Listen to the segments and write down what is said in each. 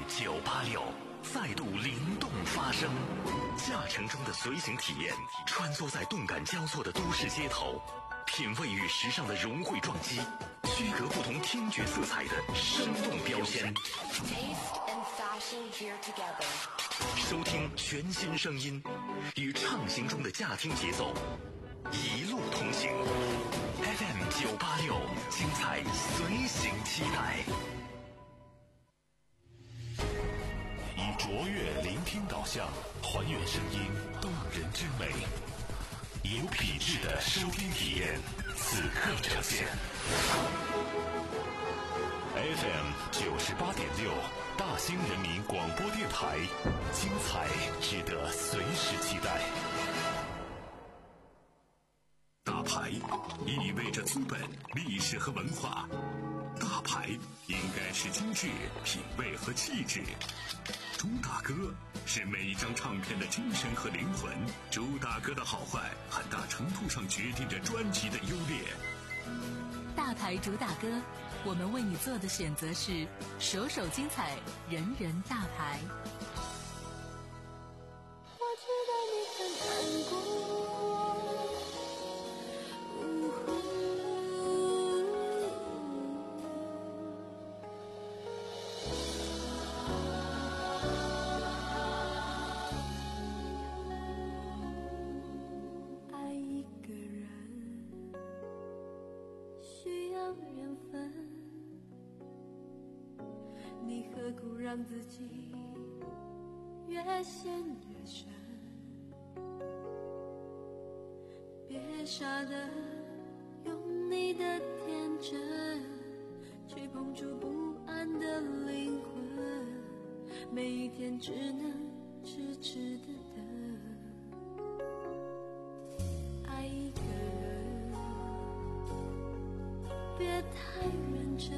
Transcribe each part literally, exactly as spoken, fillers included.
九八六再度灵动发声，驾乘中的随行体验，穿梭在动感交错的都市街头，品味与时尚的融汇撞击，区隔不同听觉色彩的生动标签。收听全新声音，与畅行中的驾听节奏，一路同行。F M 九八六，精彩随行期待。以卓越聆听导向，还原声音动人之美，有品质的收听体验，此刻呈现。F M 九十八点六，大兴人民广播电台，精彩值得随时期待。大牌意味着资本、历史和文化，大牌应该是精致、品味和气质。朱大哥是每一张唱片的精神和灵魂，朱大哥的好坏很大程度上决定着专辑的优劣。 大牌主打歌，我们为你做的选择是首首精彩，人人大牌。 我知道你很难过，爱一个人需要缘分，你何苦让自己越陷越深？别傻的用你的天真去碰触不安的灵魂，每一天只能痴痴的等。爱一个人别太认真，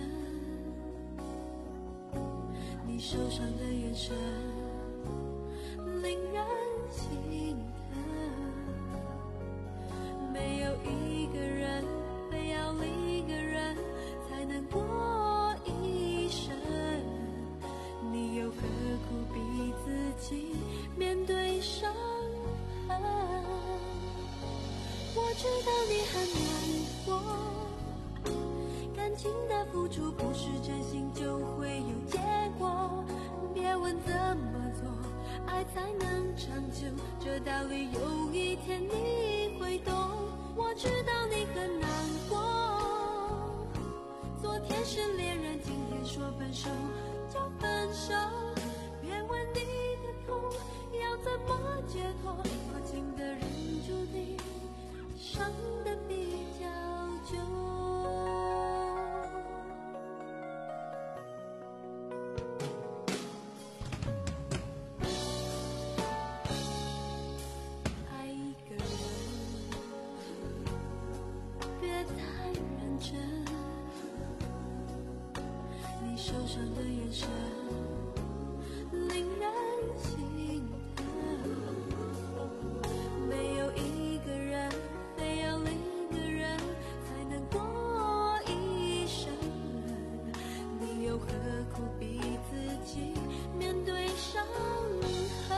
你受伤的眼神令人心疼，没有一个人非要另一个人才能过一生，你又何苦逼自己面对伤痕？我知道你很难过，感情的付出不是真心就会有结果，别问怎么做爱才能长久，这道理有一天你会懂。我知道你很难过，昨天是恋人，今天说分手就分手，别问你的痛要怎么解脱，多情的人注定伤得比较久。受伤的眼神令人心疼，没有一个人非要另一个人才能过一生，你又何苦逼自己面对伤痕？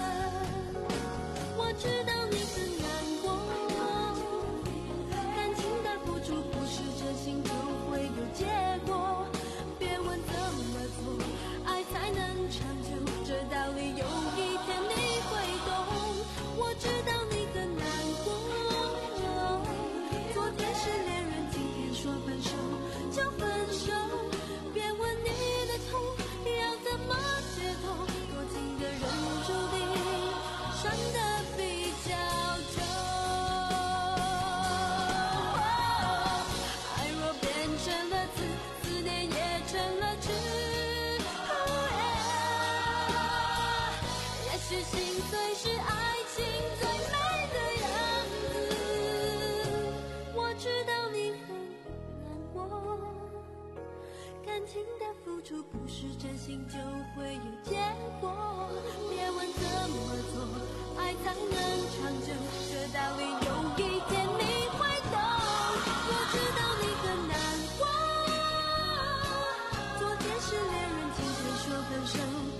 我知道你很难过，感情的付出不是真心就会有结果，爱才能长久，这道理有一天你会懂。我知道你很难过，昨天是恋人，今天说分手就分手，别问你的痛要怎么解脱，多情的人注定伤得比较久。爱若变成了刺，思念也成了痴，也许心碎是爱情最美的样子。我知道你很难过，感情的付出不是真心就会有结果，别问怎么做爱才能长久，这道理有一天你会懂。我知道你很难过，昨天是恋人，今天说分手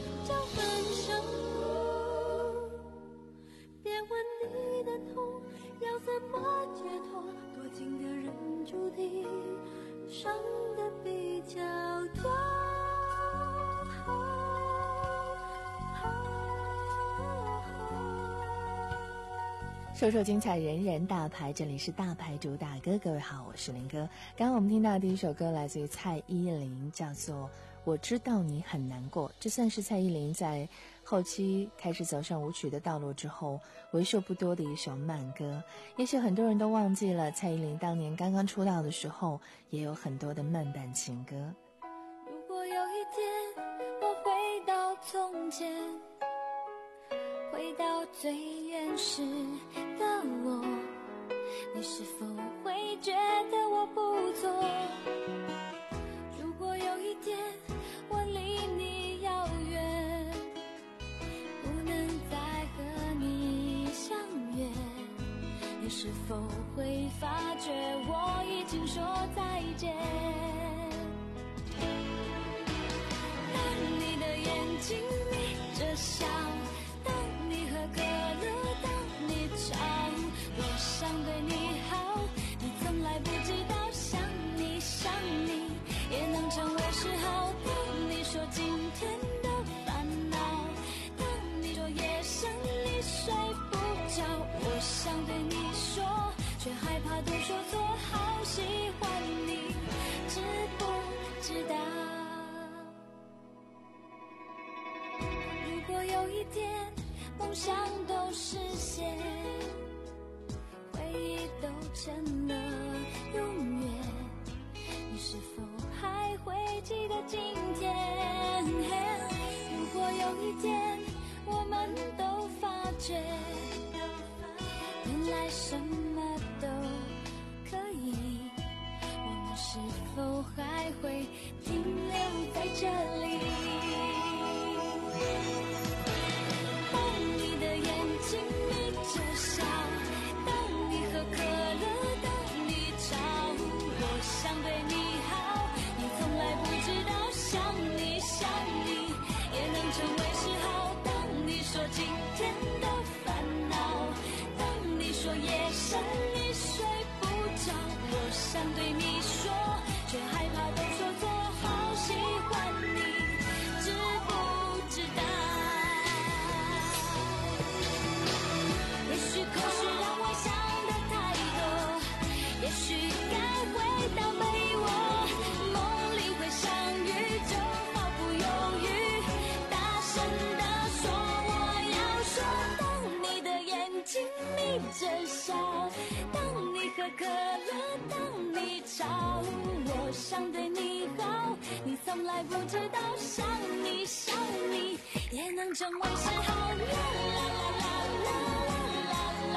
首首精彩，人人大牌，这里是大牌主打歌。各位好，我是林哥。刚刚我们听到的第一首歌来自于蔡依林，叫做我知道你很难过。这算是蔡依林在后期开始走上舞曲的道路之后为数不多的一首慢歌。也许很多人都忘记了，蔡依林当年刚刚出道的时候也有很多的慢版情歌。 如果有一天我回到从前，回到最原始的我，你是否会觉得我不错？如果有一天我离你遥远，不能再和你相约，你是否会发觉我已经说再见？当你的眼睛眯着笑，当你喝可乐，当你吵，我想对你好，你从来不知道，想你想你也能成为嗜好。当你说今天的烦恼，当你说夜深你睡不着，我想对你说，却害怕都说错，好喜欢你，知不知道？如果有一天梦想都实现，回忆都成了永远，你是否还会记得今天？如果有一天我们都发觉，原来什么都可以，我们是否还会停留在这里？当你的眼睛眯着笑，当你喝可乐，当你吵，我想对你好，你从来不知道，想你想你也能成为嗜好。当你说今天的烦恼，当你说夜深你睡不着，我想对你说，却害怕都说错，好喜欢你，知不知道？也许可是让我想的太多，也许该回到被窝，梦里会相遇，就毫不犹豫大声地说我要说。当你的眼睛眯着笑，当你喝可乐，当你吵，我想对你好，你从来不知道，想你想你也能成为嗜好。啦啦啦啦啦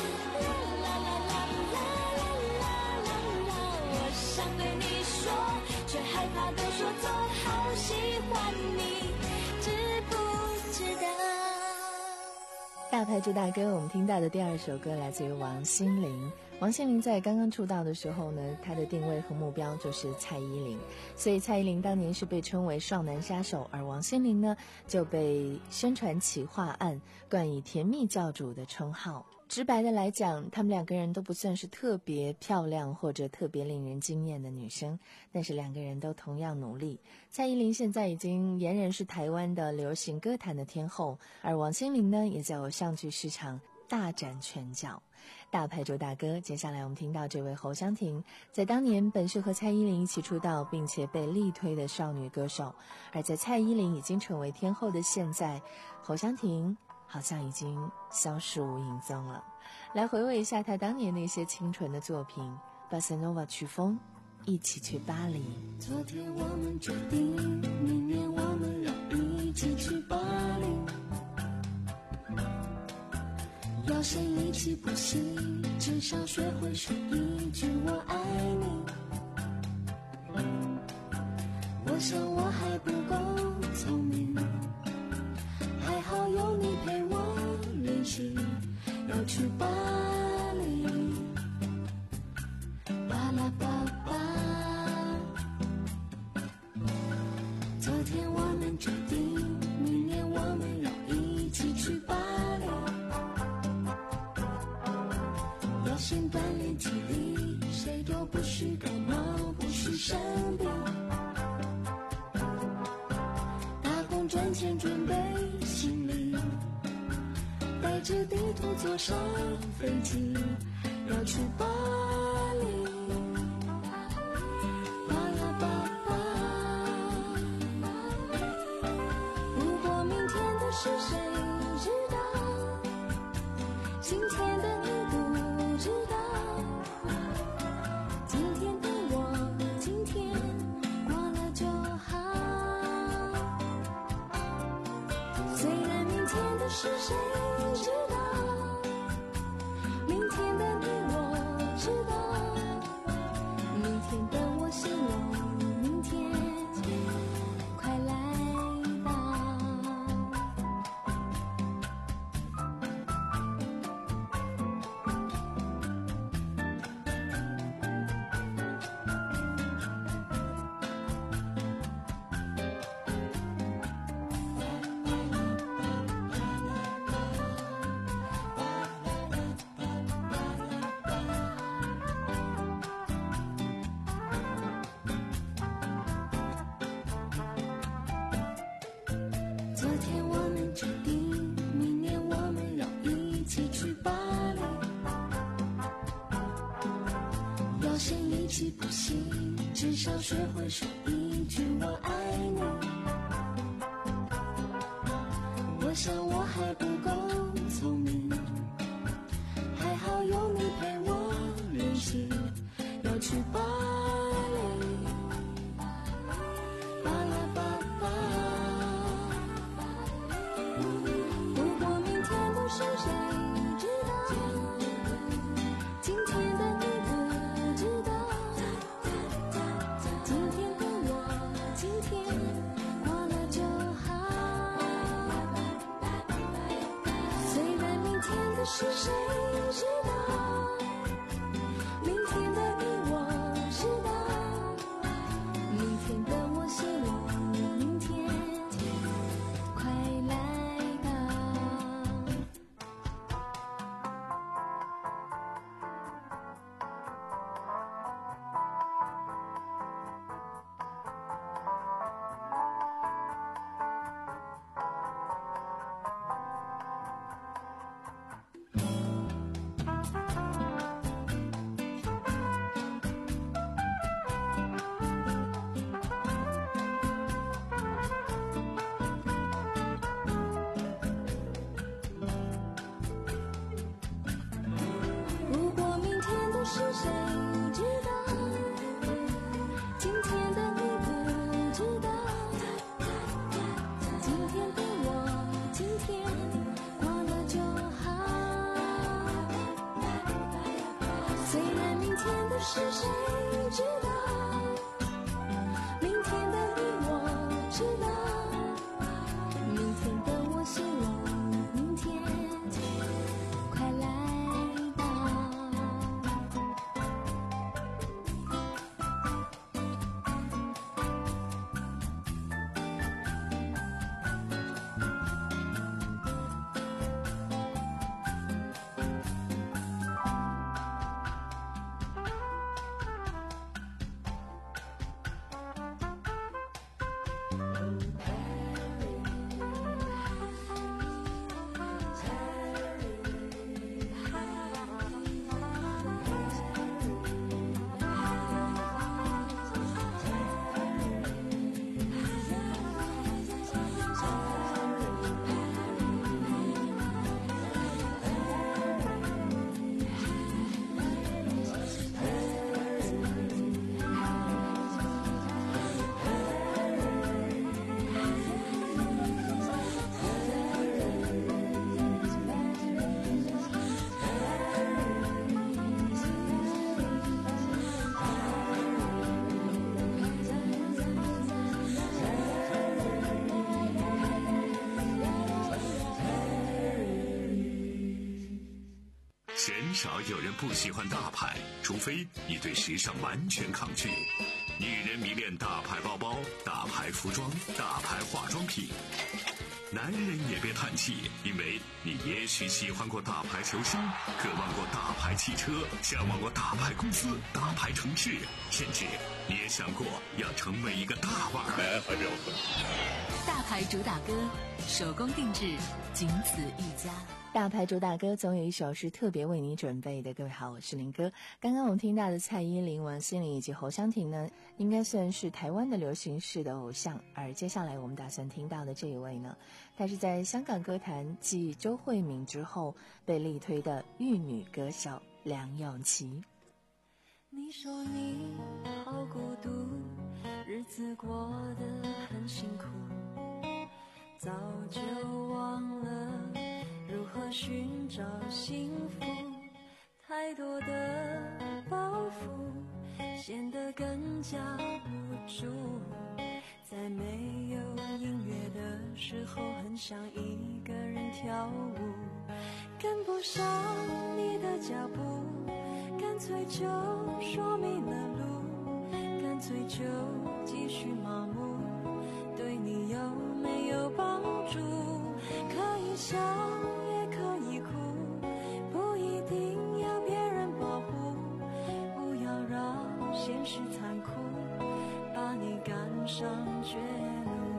想对你说，却害怕都说错，好喜欢你，知不知道？ 大牌主打歌，我们听到的第二首歌来自于王心凌。王心凌在刚刚出道的时候呢，她的定位和目标就是蔡依林，所以蔡依林当年是被称为少男杀手，而王心凌呢就被宣传企划案冠以甜蜜教主的称号。直白的来讲，他们两个人都不算是特别漂亮或者特别令人惊艳的女生，但是两个人都同样努力。蔡依林现在已经俨然是台湾的流行歌坛的天后，而王心凌呢也在偶像剧市场大展拳脚。大牌主打歌，接下来我们听到这位侯湘婷，在当年本是和蔡依林一起出道并且被力推的少女歌手，而在蔡依林已经成为天后的现在，侯湘婷好像已经消失无影踪了。来回味一下她当年那些清纯的作品，巴塞诺瓦曲风，一起去巴黎。 昨天我们决定，明年我们要一起去巴黎，要先一起补习，至少学会说一句我爱你。我想我还不够聪明，还好有你陪我练习，要去巴黎，巴拉巴巴。昨天我们决定，明年我们要一起去巴黎，要先锻炼体力，谁都不许感冒，不许生病，打工赚钱准备行李，带带着地图坐上飞机，要去巴黎。巴拉巴巴，如果明天的事谁知道？今天的你不知道。今天的我，今天过了就好。虽然明天的事谁知道？明天的你我知道。明天的我希望明天快来到。昨天我们决定，明年我们要一起去巴黎。要先一起不行，至少学会说一句我爱你。我想我还不够聪明，还好有你陪我练习。要去巴黎，巴拉巴巴。如果明天的事谁知道？今天的你不知道。今天的我，今天过了就好。虽然明天的事谁知道？明天的你我知道。明天的我希望明天快来到。如果明天的事谁知道？今天的你不知道。今天的我，今天过了就好。虽然明天的事谁知道？明天的你我知道。明天的我希望明天快来到。 鲜少有人不喜欢大牌，除非你对时尚完全抗拒。女人迷恋大牌包包、大牌服装、大牌化妆品。男人也别叹气，因为你也许喜欢过大牌球星，渴望过大牌汽车，向往过大牌公司、大牌城市，甚至你也想过要成为一个大腕儿。 大牌主打歌，手工定制，仅此一家。 大牌主打歌总有一首是特别为你准备的。各位好，我是林哥。刚刚我们听到的蔡依林、王心凌以及侯湘婷呢，应该算是台湾的流行式的偶像。而接下来我们打算听到的这一位呢，她是在香港歌坛继周慧敏之后被力推的玉女歌手梁咏琪。 你说你好孤独，日子过得很辛苦，早就忘了如何寻找幸福，太多的包袱显得更加无助，在没有音乐的时候很想一个人跳舞，跟不上你的脚步，干脆就说迷了路，干脆就继续麻木，对你有没有帮助？可以笑也可以哭，不一定要别人保护，不要让现实残酷把你赶上绝路。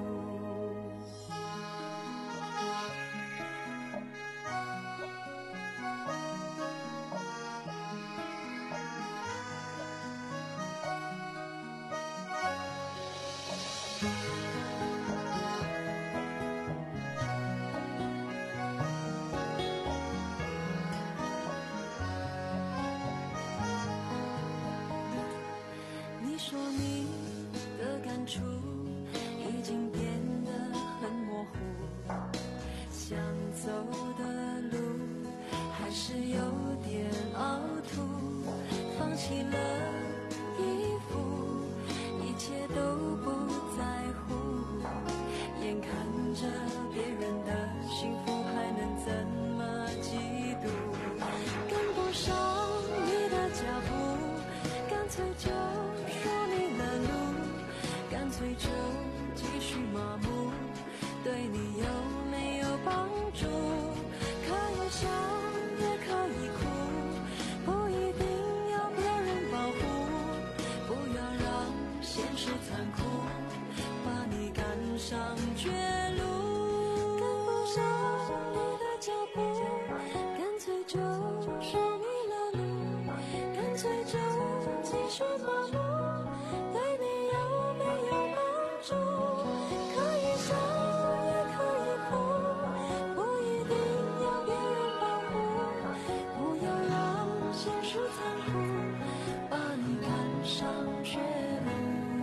你说你的感触已经变得很模糊，想走的路还是有点凹凸，放弃了衣服，一切都不在乎，眼看着别人的幸福还能怎么嫉妒，跟不上你的脚步，干脆就说迷了路，干脆就继续麻木，对你有没有帮助？可以笑也可以哭，不一定要别人保护，不要让现实残酷把你赶上绝路，跟不上你的脚步，干脆就说迷了路，干脆就继续麻木，对你有没有帮助？可以笑也可以哭，不一定要别人保护，不要让现实残酷把你赶上绝路。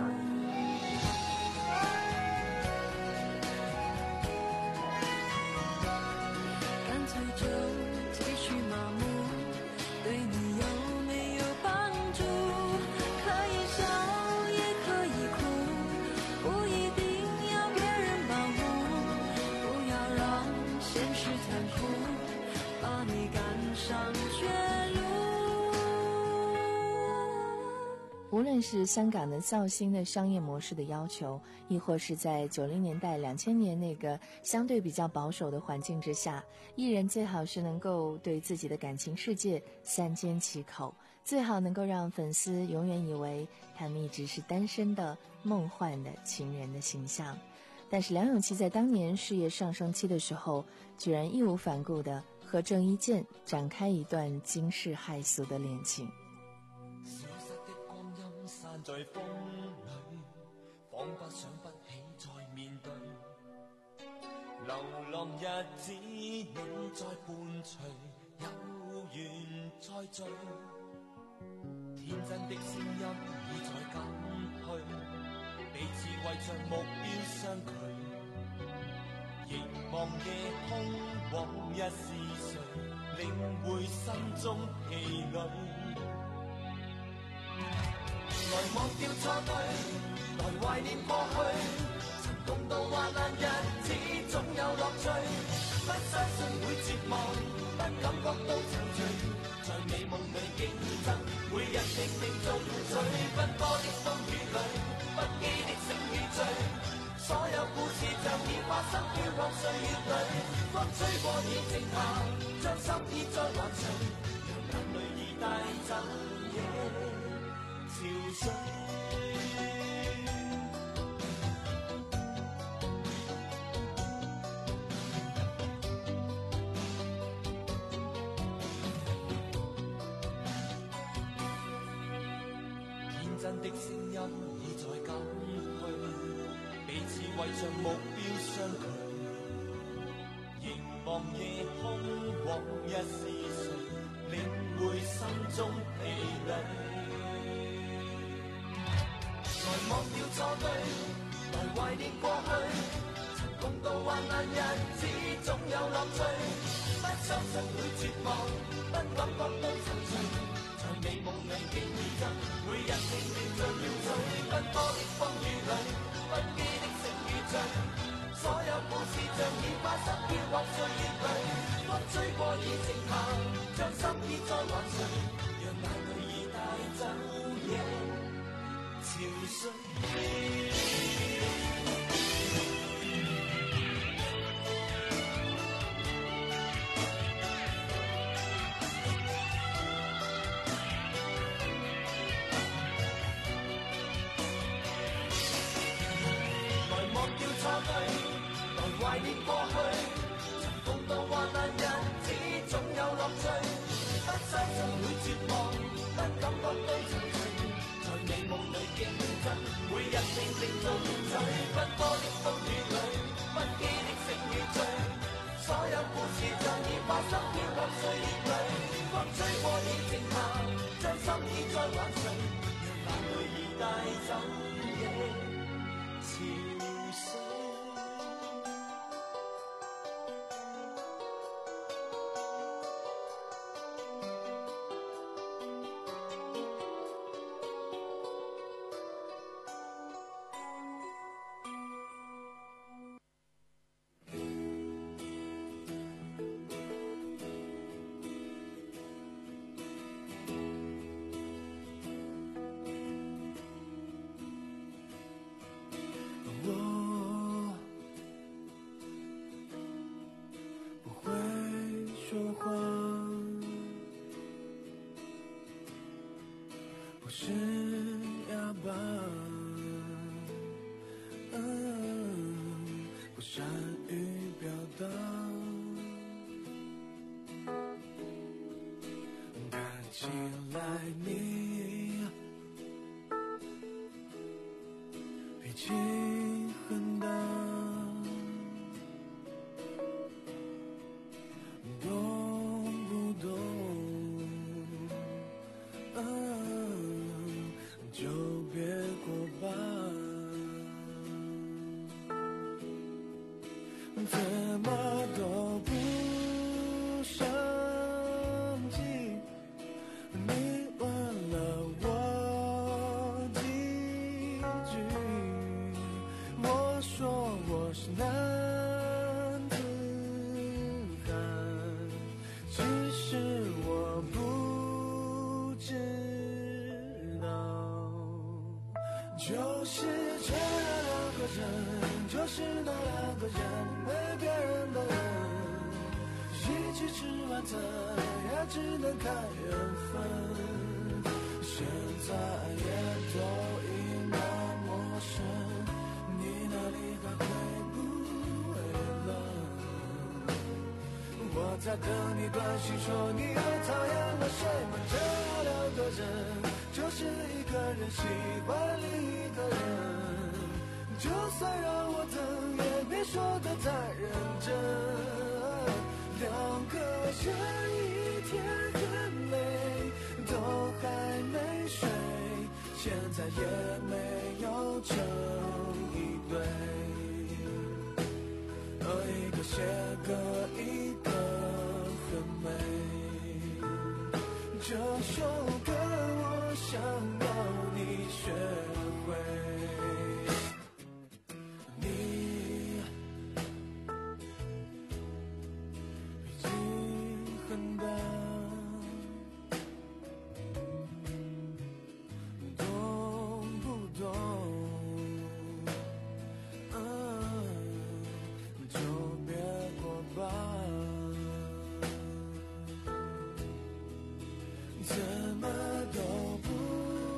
干脆就继续麻木，对你有没有帮助？可以笑也可以哭，不一定要别人保护，不要让现实残酷把你赶上绝路。 无论是香港的造星的商业模式的要求，亦或是在九零年代、两千年那个相对比较保守的环境之下，艺人最好是能够对自己的感情世界三缄其口，最好能够让粉丝永远以为他们一直是单身的梦幻的情人的形象。但是梁咏琪在当年事业上升期的时候，居然义无反顾地和郑伊健展开一段惊世骇俗的恋情。 消失的光阴散在風裏，彷彿想不起再面對，流浪日子你在伴隨，有緣再聚，天真的聲音已在減去，彼此為着目標相距，凝望夜空往日是誰，領會心中疲累，來忘掉錯對，來懷念過去，曾共度患難日子總有樂趣，不相信會絕望，不感覺到憔悴，在美夢裏競爭，每日拼命進取，奔波的風雨裏，不羈的醒與醉，所有故事像已發生飄泊歲月裏，風吹過已靜下，將心意再還誰，讓眼淚已帶走夜潮水。 真的聲音已在減退，彼此為着目標相距，凝望夜空往日是誰，領會心中疲累。來忘掉錯對，來懷念過去，曾共度患難日子總有樂趣，不相信會絕望，不感覺到躊躇。美夢裏記憶中，每日拼命像要追，奔波的風雨裏，不羈的勝與醉，所有故事像已發生飄泊歲月裏，風吹過已靜下，將心意再還誰，讓眼淚已帶走夜潮水。懷念過去，曾共度患難日子總有樂趣，不相信會絕望，不感覺到躊躇，在美夢裏競爭，每日拼命進取，奔波的風雨裏，不羈的勝與醉，所有故事像已發生飄泊歲月裏，風吹過已靜下，將心意再還誰，讓眼淚已帶走夜潮水。不是哑巴，嗯，不善于表达，看起来你脾气很大，懂不懂？嗯，就别过吧，怎么都不想起你问了我几句，我说我是男子汉，其实我不知就是这两个人，就是那两个人，没别人的人，一起吃晚餐也只能看缘分，现在也都已那陌生，你哪里还会不会冷？我在等你短信说你又讨厌了谁吗？这两个人就是一个人喜欢另一个人，就算让我等也别说得太认真，两个人一天很累，都还没睡，现在也没有成一对，而一个写歌一个很美，这首歌我想要你学会，你脾气很大，懂不懂？嗯，就别过吧，怎么都不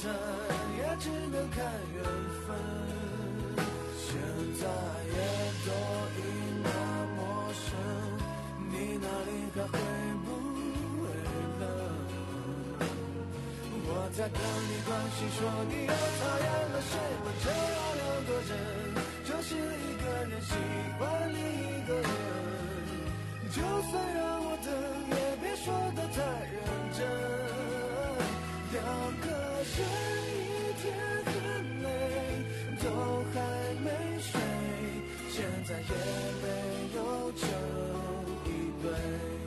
真，也只能看缘分。现在也都已那陌生，你哪里还会不会冷？我在等你关心，说你又讨厌了谁？问这要两个人，就是一个人喜欢另一个人。就算让我等，也别说得太认真。两个人一天很累，都还没睡，现在也没有成一对。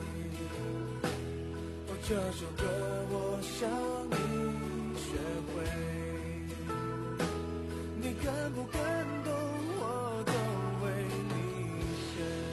哦，这首歌我想你学会，你感不感动我都为你写。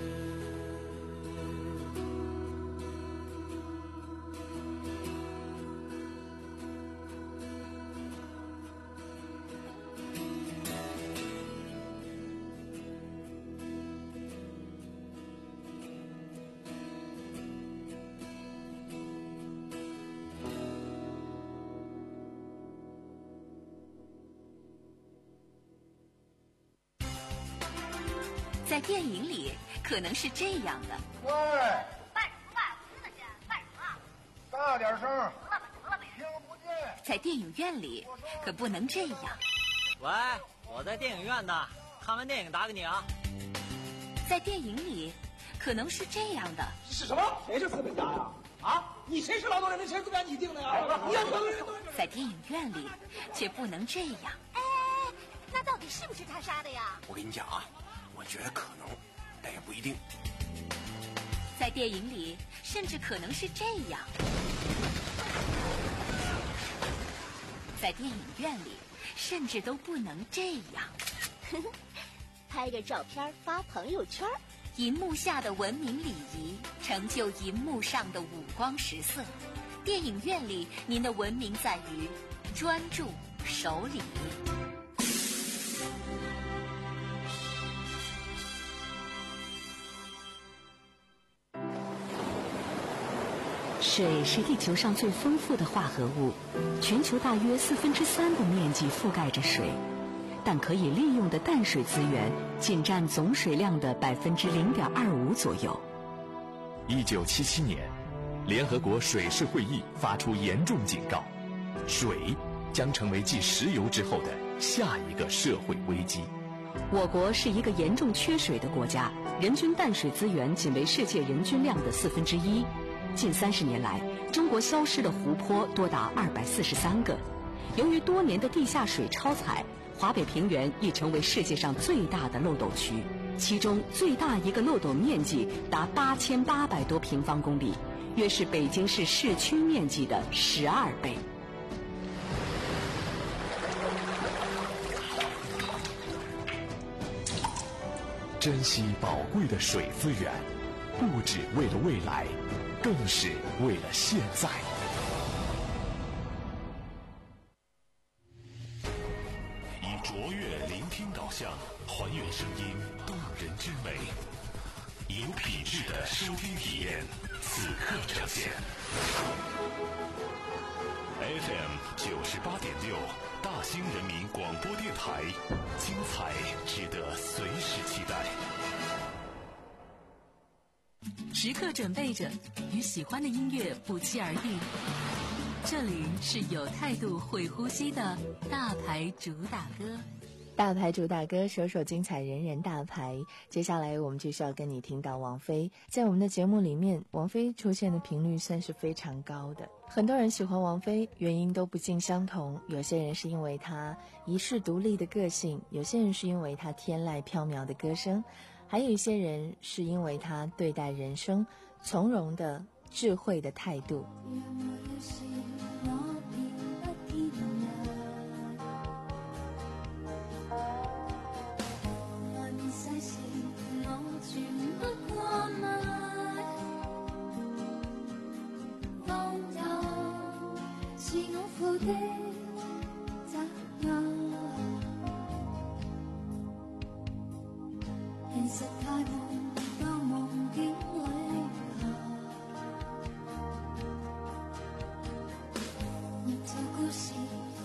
在电影里可能是这样的。 喂， 卖什么卖？听得见？卖什么？ 大点声， 得了吧，得了呗。 听不见。 在电影院里可不能这样。 喂，我在电影院呢，看完电影打给你啊。 在电影里可能是这样的。 是什么？谁是资本家呀？啊，你谁是劳动人民？谁是资本家？你定的呀？你要劳动人民。 在电影院里却不能这样。 哎，那到底是不是他杀的呀？ 我跟你讲啊，我觉得可能，但也不一定。 在电影里甚至可能是这样。在电影院里甚至都不能这样。 拍个照片发朋友圈。 银幕下的文明礼仪成就银幕上的五光十色。电影院里您的文明在于专注守礼。 水是地球上最丰富的化合物，全球大约四分之三的面积覆盖着水，但可以利用的淡水资源仅占总水量的百分之零点二五左右。 一九七七年，联合国水事会议发出严重警告，水将成为继石油之后的下一个社会危机。 我国是一个严重缺水的国家，人均淡水资源仅为世界人均量的四分之一。近三十年来，中国消失的湖泊多达二百四十三个。由于多年的地下水超采，华北平原已成为世界上最大的漏斗区，其中最大一个漏斗面积达八千八百多平方公里，约是北京市市区面积的十二倍。 珍惜宝贵的水资源，不只为了未来，更是为了现在。以卓越聆听导向，还原声音动人之美，有品质的收听体验，此刻呈现。F M 九十八点六，大兴人民广播电台，精彩值得随时期待。 时刻准备着，与喜欢的音乐不期而遇。这里是有态度、会呼吸的大牌主打歌。 大牌主打歌，首首精彩，人人大牌。接下来我们就是要跟你听到王菲。在我们的节目里面，王菲出现的频率算是非常高的。很多人喜欢王菲，原因都不尽相同。有些人是因为她一世独立的个性，有些人是因为她天籁飘渺的歌声，还有一些人是因为她对待人生从容的、智慧的态度。 的責任，現實太悶，到夢境裏下。活在故事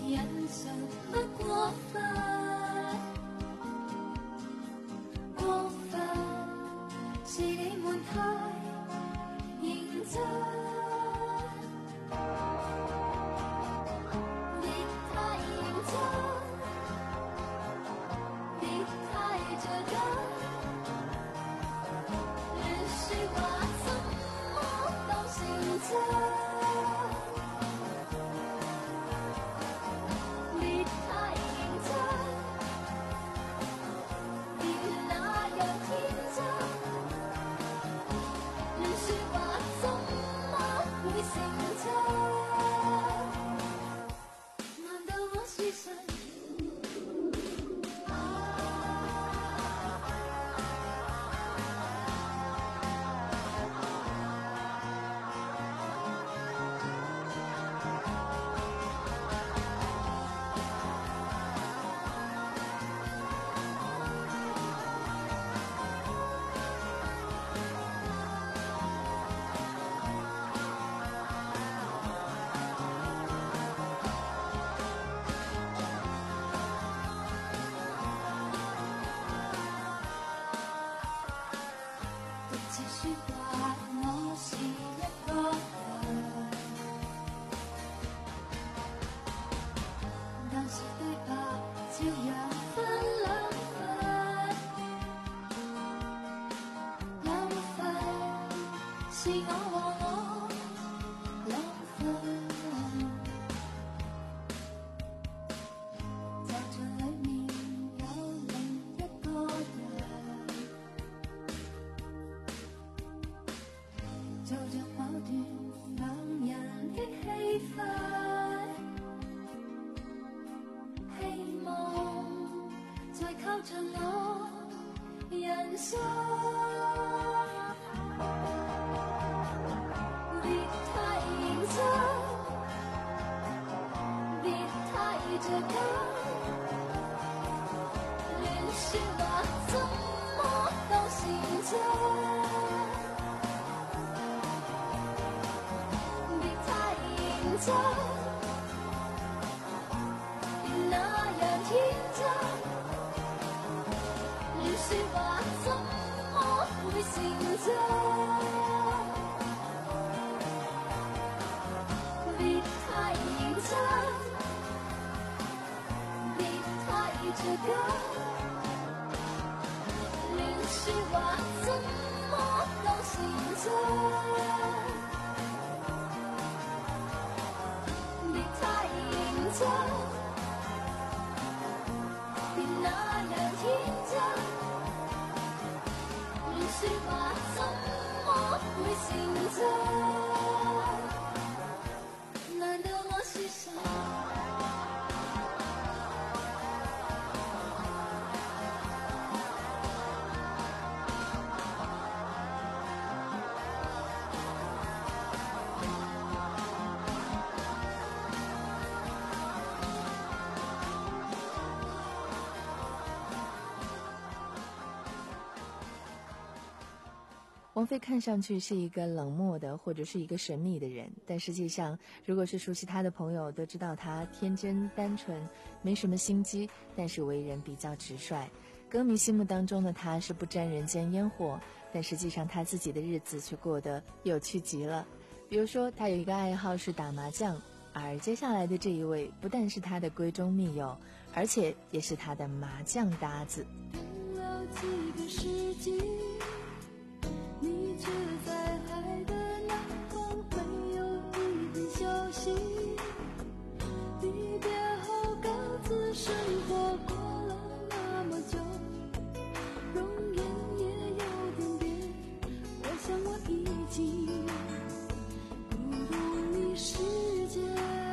王菲看上去是一个冷漠的或者是一个神秘的人，但实际上如果是熟悉她的朋友都知道她天真单纯，没什么心机，但是为人比较直率。歌迷心目当中的她是不沾人间烟火，但实际上她自己的日子却过得有趣极了。比如说她有一个爱好是打麻将，而接下来的这一位不但是她的闺中密友，而且也是她的麻将搭子。 了几个世纪，你却在海的那方没有一点消息，离别后各自生活过了那么久，容颜也有点变，我想我已经不如你世界，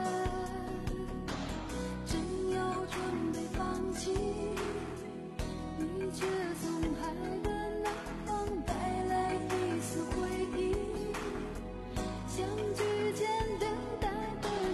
真要准备放弃，你却从海的那方带来一丝回忆，相聚间等待的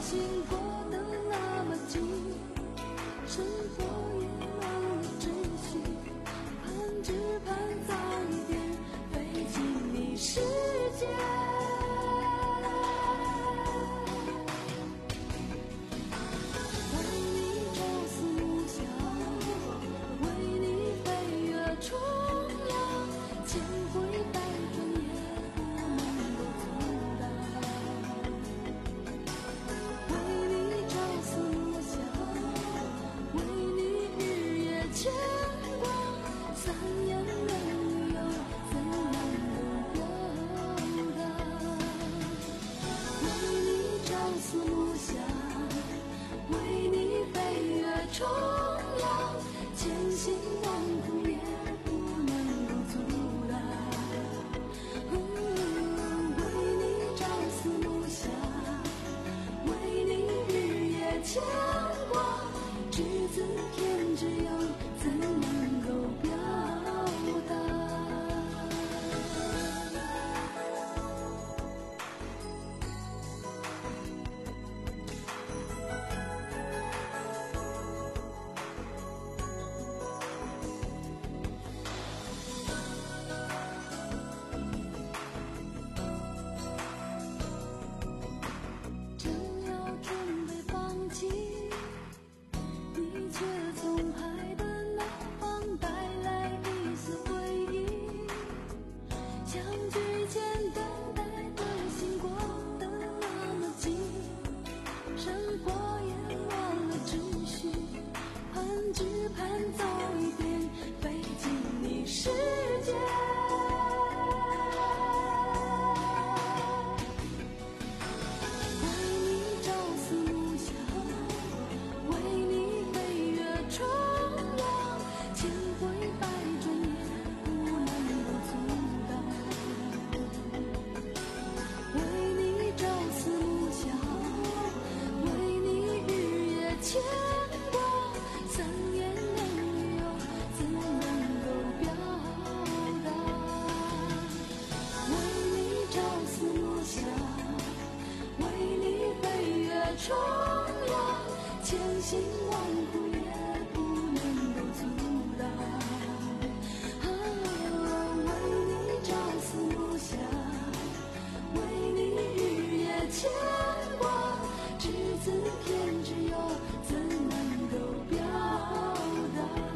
心万苦也不能够阻挡。啊，为你朝思暮想，为你日夜牵挂，只字片只有怎能够表达？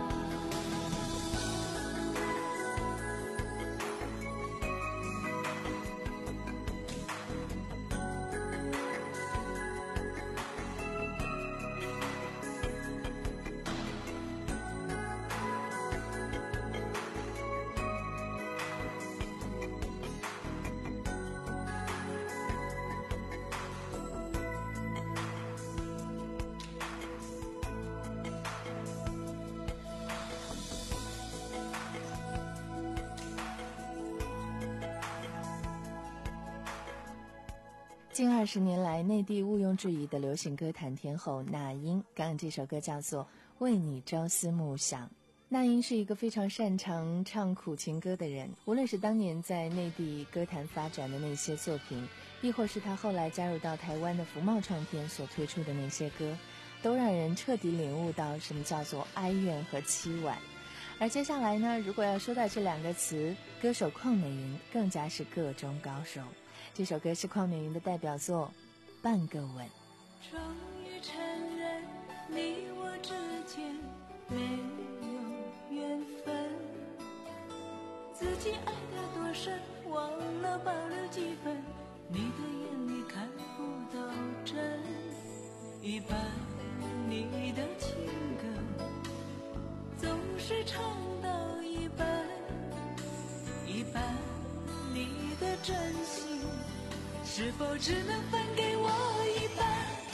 近二十年来，内地毋庸置疑的流行歌坛天后那英，刚刚这首歌叫做《为你朝思暮想》。那英是一个非常擅长唱苦情歌的人，无论是当年在内地歌坛发展的那些作品，亦或是他后来加入到台湾的福茂唱片所推出的那些歌，都让人彻底领悟到什么叫做哀怨和凄婉。而接下来呢，如果要说到这两个词，歌手邝美云更加是个中高手。这首歌是邝美云的代表作《半个吻》。 终于承认你我之间没有缘分，自己爱得多深，忘了保留几分，你的眼里看不到真，一半你的情歌总是唱到一半，一半你的真心是否只能分给我一半？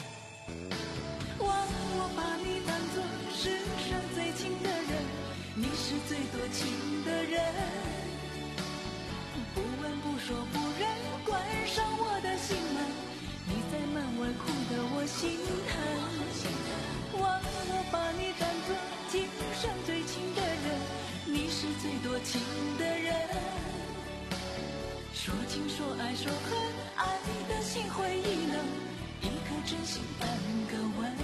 忘我把你当作世上最亲的人，你是最多情的人，不问不说不认，关上我的心门，你在门外哭得我心疼。忘我把你当作今生最亲的人，你是最多情的人，说情说爱说恨，爱的心灰意冷，一颗真心半个吻。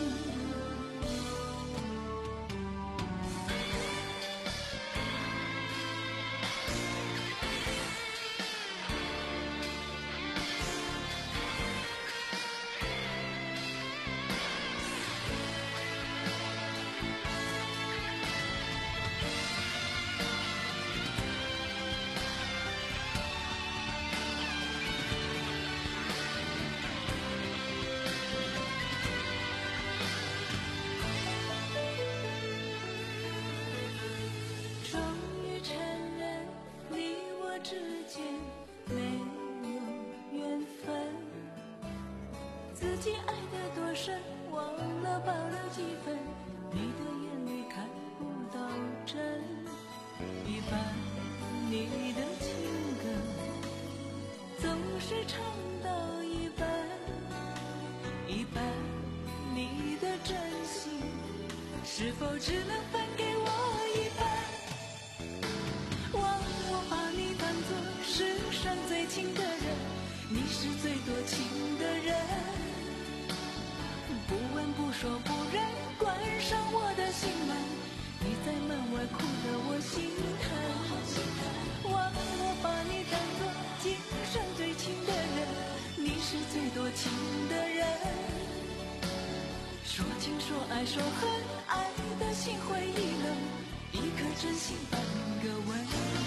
是否只能分给我一半？忘我把你当作世上最亲的人，你是最多情的人，不问不说不认，关上我的心门，你在门外哭得我心疼。忘我把你当作今生最亲的人，你是最多情的人，说情说爱说恨，爱的心灰意冷，一颗真心半个吻。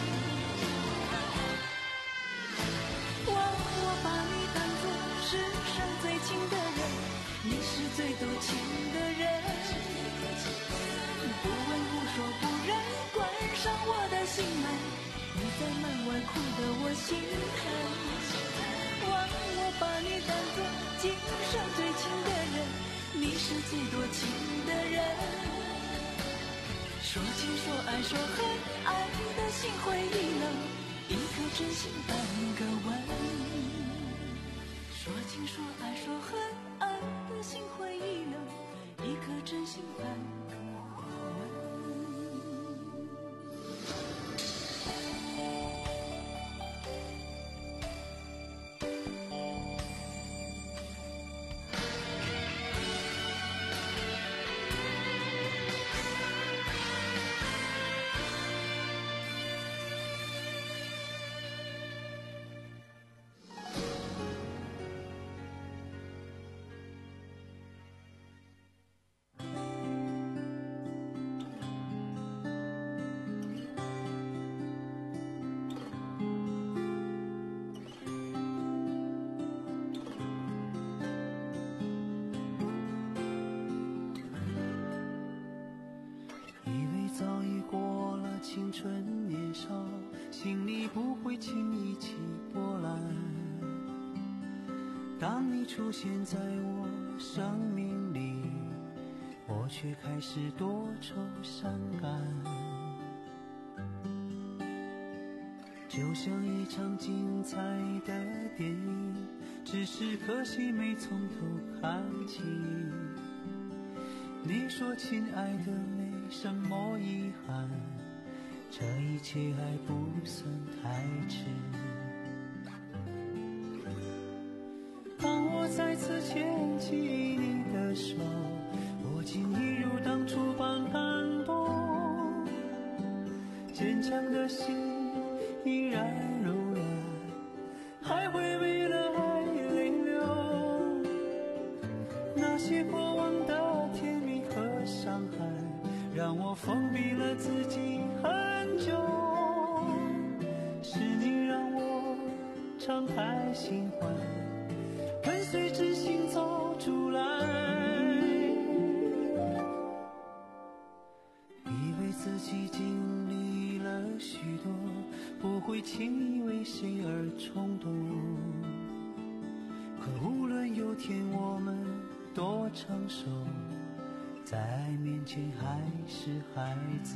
忘我把你当作世上最亲的人，你是最多情的人，不问不说不认，关上我的心门，你在门外哭得我心疼。忘我把你当作今生最亲的人，你是最多情的人，说情说爱说恨，爱的心灰意冷，一颗真心半个吻。说情说爱说恨，爱的心灰意冷，一颗真心半个吻。 以为早已过了青春年少，心里不会轻易起波澜。当你出现在我生命里，我却开始多愁善感。就像一场精彩的电影，只是可惜没从头看起。你说亲爱的没什么遗憾，这一切还不算太迟。当我再次牵起你的手，我竟一如当初般感动，坚强的心依然柔软，还会为了爱泪流。那些过往的甜蜜和伤害，让我封闭了自己很久。是你让我敞开心怀，跟随真心走出来。以为自己经历了许多，不会轻易为谁而冲动。可无论有天我们多成熟，在爱面前还是孩子。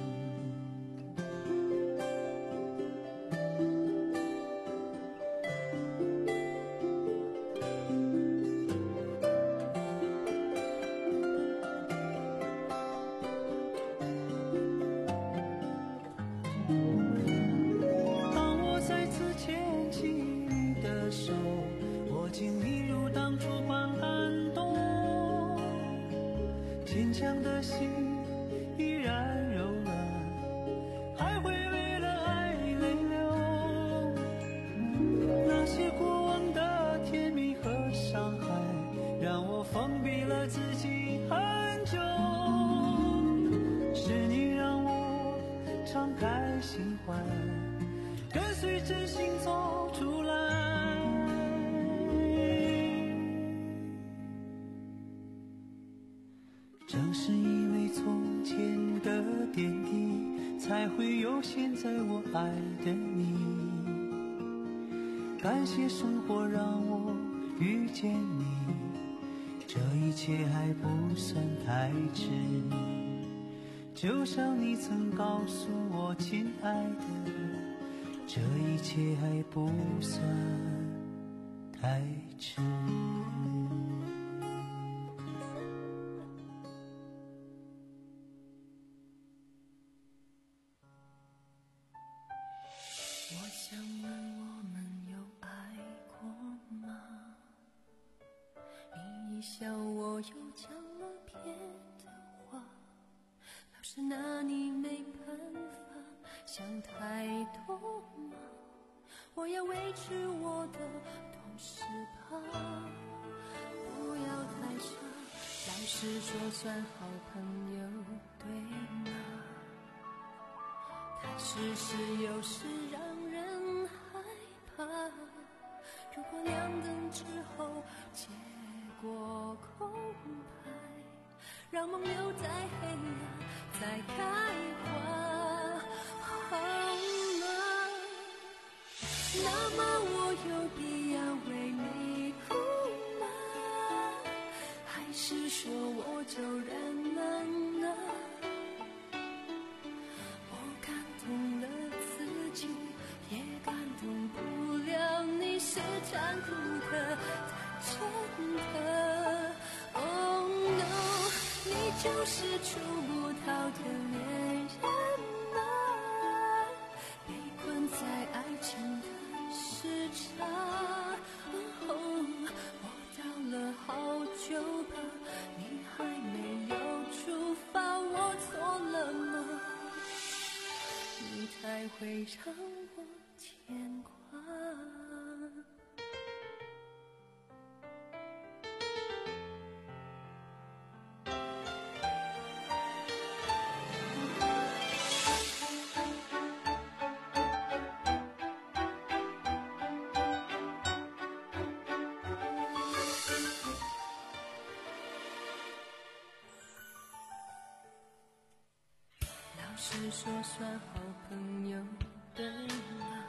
坚强的心依然柔软，还会为了爱泪流。那些过往的甜蜜和伤害，让我封闭了自己很久。是你让我敞开心怀，跟随真心走出来。正是因为从前的点滴，才会有现在我爱的你。感谢生活让我遇见你，这一切还不算太迟。就像你曾告诉我，亲爱的，这一切还不算太迟。 我想问我们有爱过吗？你一笑我又讲了别的话，老是拿你没办法，想太多吗？我要维持我的懂事吧，不要太傻，老实说算好朋友对吗？但事实有时让人害怕，如果亮灯之后结果空白，让梦留在黑暗再开花，好吗？那么我有必要为你哭吗？还是说我就认了呢？懂了自己，也感动不了你，是残酷的，太真的。Oh no， 你就是触不到的恋人啊，被困在爱情的时差。Oh， 我等了好久吧，你还没有出发，我错了吗？你才会让我牵挂。 是说算好朋友，对吗？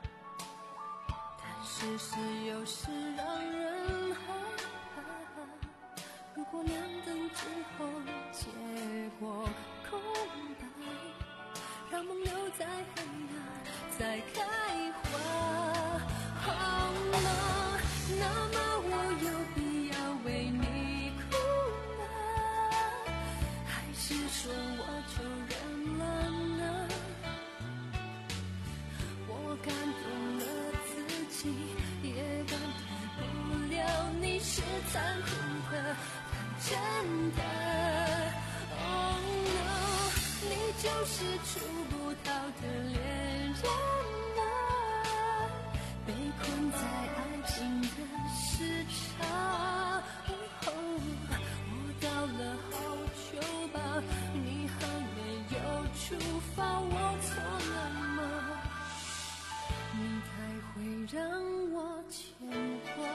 但事实有时让人害怕，如果亮灯之后结果空白，让梦留在黑暗再开花。Oh no， 那么我有必要为你哭吗？还是说我就认了呢？我感动了自己，也感动不了你是残酷的，看真的。Oh no， 你就是触不到的恋人啊，被困在爱情的时差。Oh， 我到了好久吧，你还没有出发，我错了吗？你才会让我牵挂。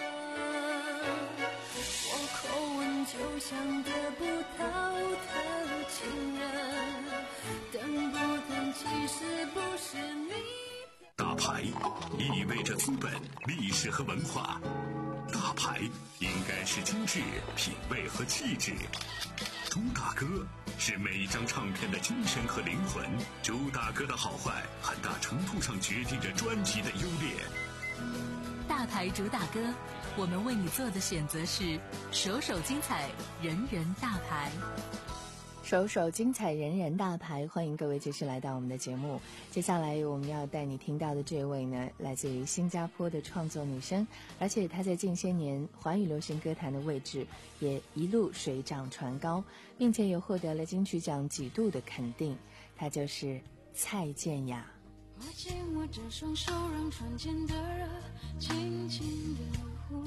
我口吻就像得不到的情人，等不等其实不是你。 大牌意味着资本、历史和文化，大牌应该是精致、品味和气质。朱大哥是每一张唱片的精神和灵魂，朱大哥的好坏很大程度上决定着专辑的优劣。 大牌朱大哥，我们为你做的选择是首首精彩，人人大牌。 首首精彩，人人大牌，欢迎各位继续来到我们的节目。接下来我们要带你听到的这位呢，来自于新加坡的创作女生，而且她在近些年华语流行歌坛的位置也一路水涨船高，并且也获得了金曲奖几度的肯定。她就是蔡健雅。 握紧我这双手，让窗前的热轻轻地呼。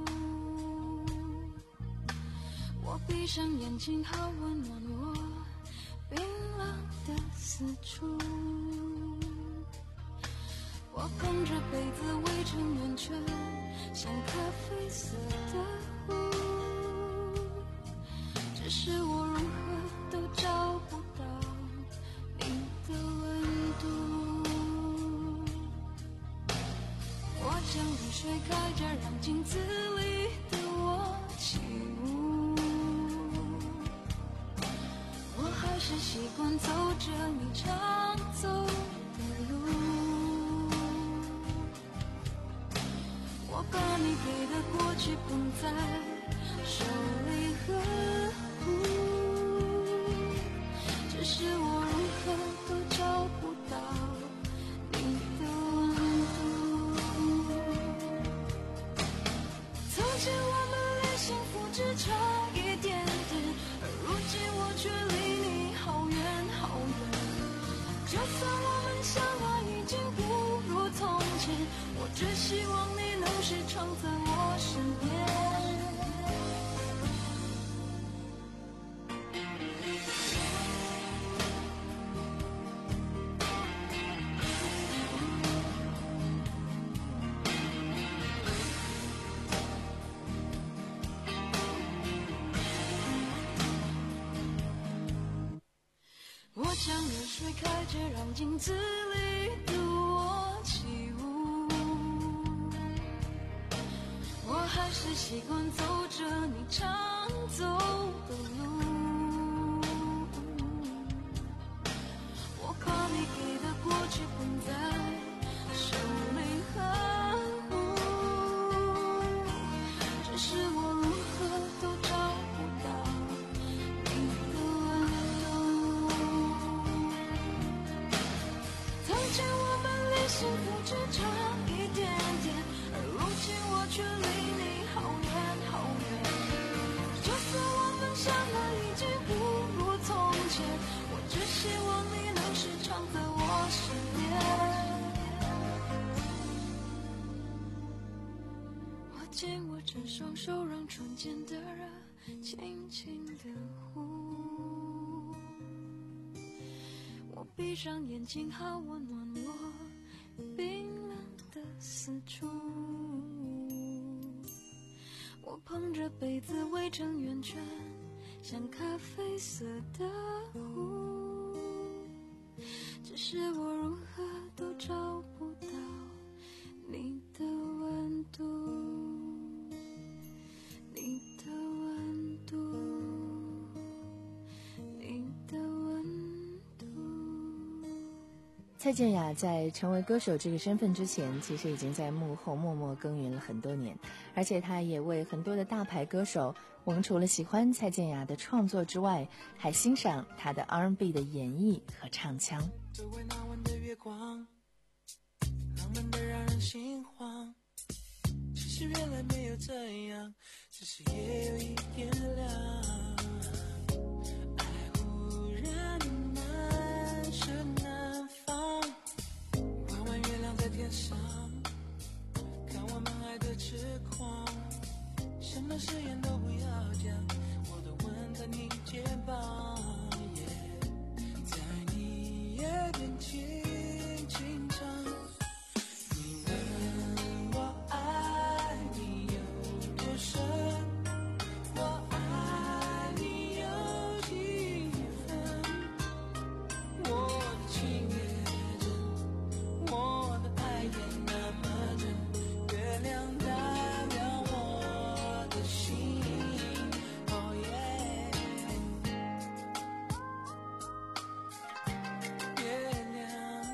我闭上眼睛，好温暖我冰冷的四处。我捧着杯子围成圆圈，像咖啡色的湖。只是我如何都找不到你的温度。我将雨水开着，让镜子里的我起舞。我还是习惯走着你常走的路。我把你给的过去捧在手里呵护，只是我如何都找不到你的温度。从前我们离幸福只差一点点，而如今我却离你好远好远。就算我们相爱已经不如从前，我只希望你能时常在我身边。我将热水开着，让镜子里的我起舞。我还是习惯走着你常走的路。我把你给的过去捧在手里呵护，只是我如何都找不到你的温度。从前我们离幸福只差一点点，而如今我却离你好远好远。就算我们相爱已经不如从前，我只希望你能时常在我身边。握紧我这双手，让窗前的热轻轻地呼。我闭上眼睛，好温暖我冰冷的四处。我捧着杯子围成圆圈，像咖啡色的湖。 蔡健雅在成为歌手这个身份之前，其实已经在幕后默默耕耘了很多年，而且她也为很多的大牌歌手，我们除了喜欢蔡健雅的创作之外，还欣赏她的 R and B 的演绎和唱腔。 周围那晚的月光，浪漫的让人心慌，其实原来没有这样，只是也有一点凉。爱忽然难舍难放，弯弯月亮在天上，看我们爱的痴狂，什么誓言都不要讲，我都吻在你肩膀，在你耳边轻轻唱。你问我爱你有多深，我爱你有几分，我的情也真，我的爱也那么真，月亮代表我的心。Oh yeah， 月亮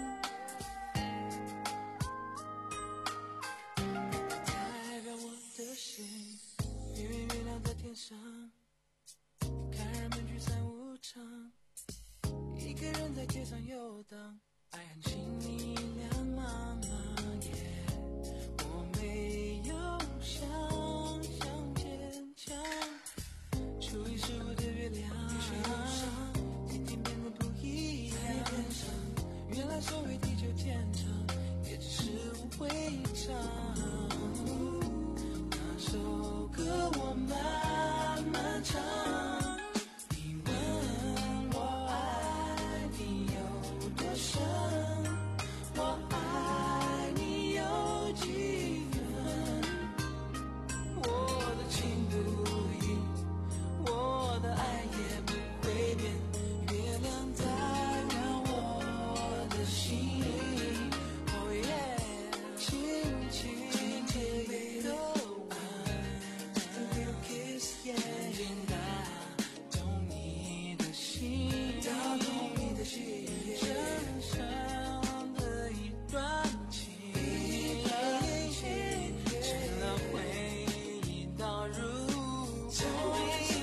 代表我的心，圆圆月亮在天上，看人们聚散无常，一个人在街上游荡，爱很轻易两茫茫。我没有想象坚强，初一十五的月亮，天天变得不一样。原来所谓地久天长，也只是无味一场。那首歌我慢慢唱，你问我爱你有多深，我爱你有几分，我的情不移，我的爱也不会变，月亮代表我的心。Oh yeah， 轻轻地勾按 Just a little kiss yeah， 轻轻打动你的心，打动你的心，深深的一段情，成了回忆倒入记忆。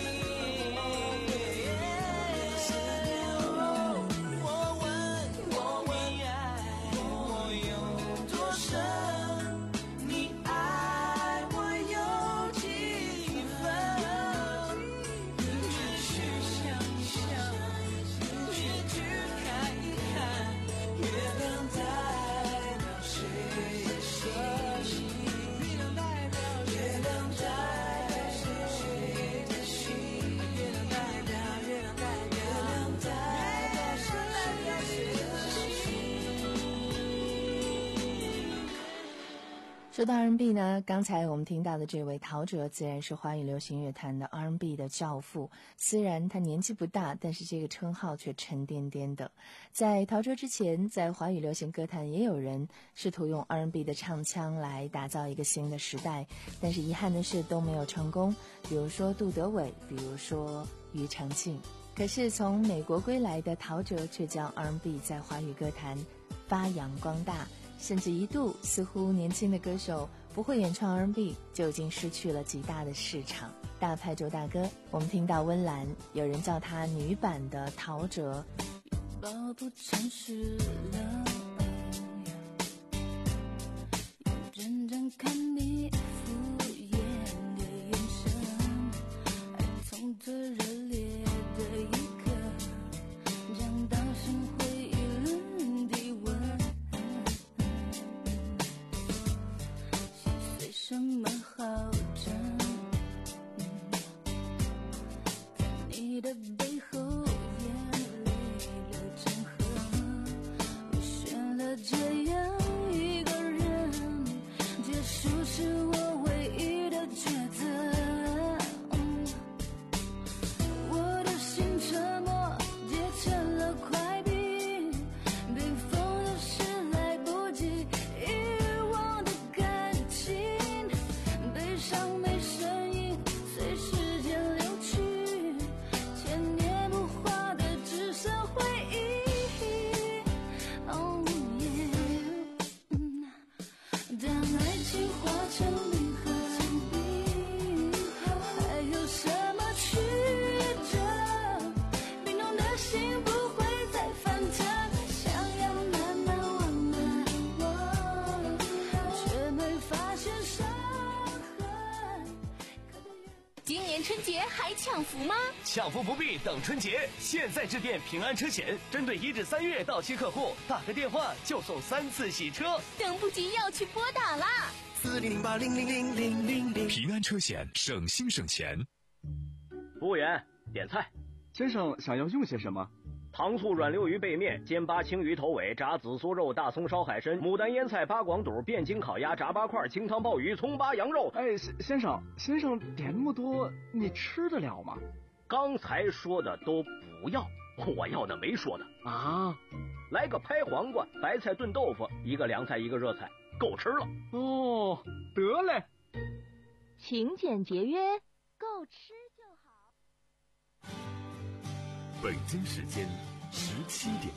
我问我你爱我有多深，你爱我有几分，你只需想一想，你只去看一看，月亮代表谁的心，月亮代表月亮代表谁的心，月亮代表月亮代表月亮代表谁的心。 说到 R and B 呢，刚才我们听到的这位陶喆自然是华语流行乐坛的 R and B 的教父，虽然他年纪不大，但是这个称号却沉甸甸的。在陶喆之前，在华语流行歌坛也有人试图用 R and B 的唱腔来打造一个新的时代，但是遗憾的是都没有成功，比如说杜德伟，比如说庾澄庆。可是从美国归来的陶喆却将 R and B 在华语歌坛发扬光大，甚至一度似乎年轻的歌手不会演唱 R and B 就已经失去了极大的市场。大派周大哥，我们听到温岚，有人叫她女版的陶喆。 抱不诚实了，眼睁睁看你敷衍的眼神，爱从最热烈的一刻降到心灰意冷的温，细碎什么好真，在你的背后眼泪了成河，我选了这样一个人，结束是我春节还抢福吗？ 抢福不必等春节，现在致电平安车险，针对一至三月到期客户，打个电话就送三次洗车。 等不及要去拨打啦！ 四零零八零零零零零零。 平安车险，省心省钱。 服务员，点菜。 先生想要用些什么？ 糖醋软溜鱼背面、煎八青鱼头尾、炸紫苏肉、大葱烧海参、牡丹腌菜、八广肚、汴京烤鸭、炸八块、清汤鲍鱼、葱八羊肉。 哎，先生，先生点那么多，你吃得了吗？ 刚才说的都不要，我要的没说的啊。 来个拍黄瓜、白菜炖豆腐，一个凉菜，一个热菜，够吃了。 哦，得嘞。 勤俭节约，够吃就好。 北京时间十七点。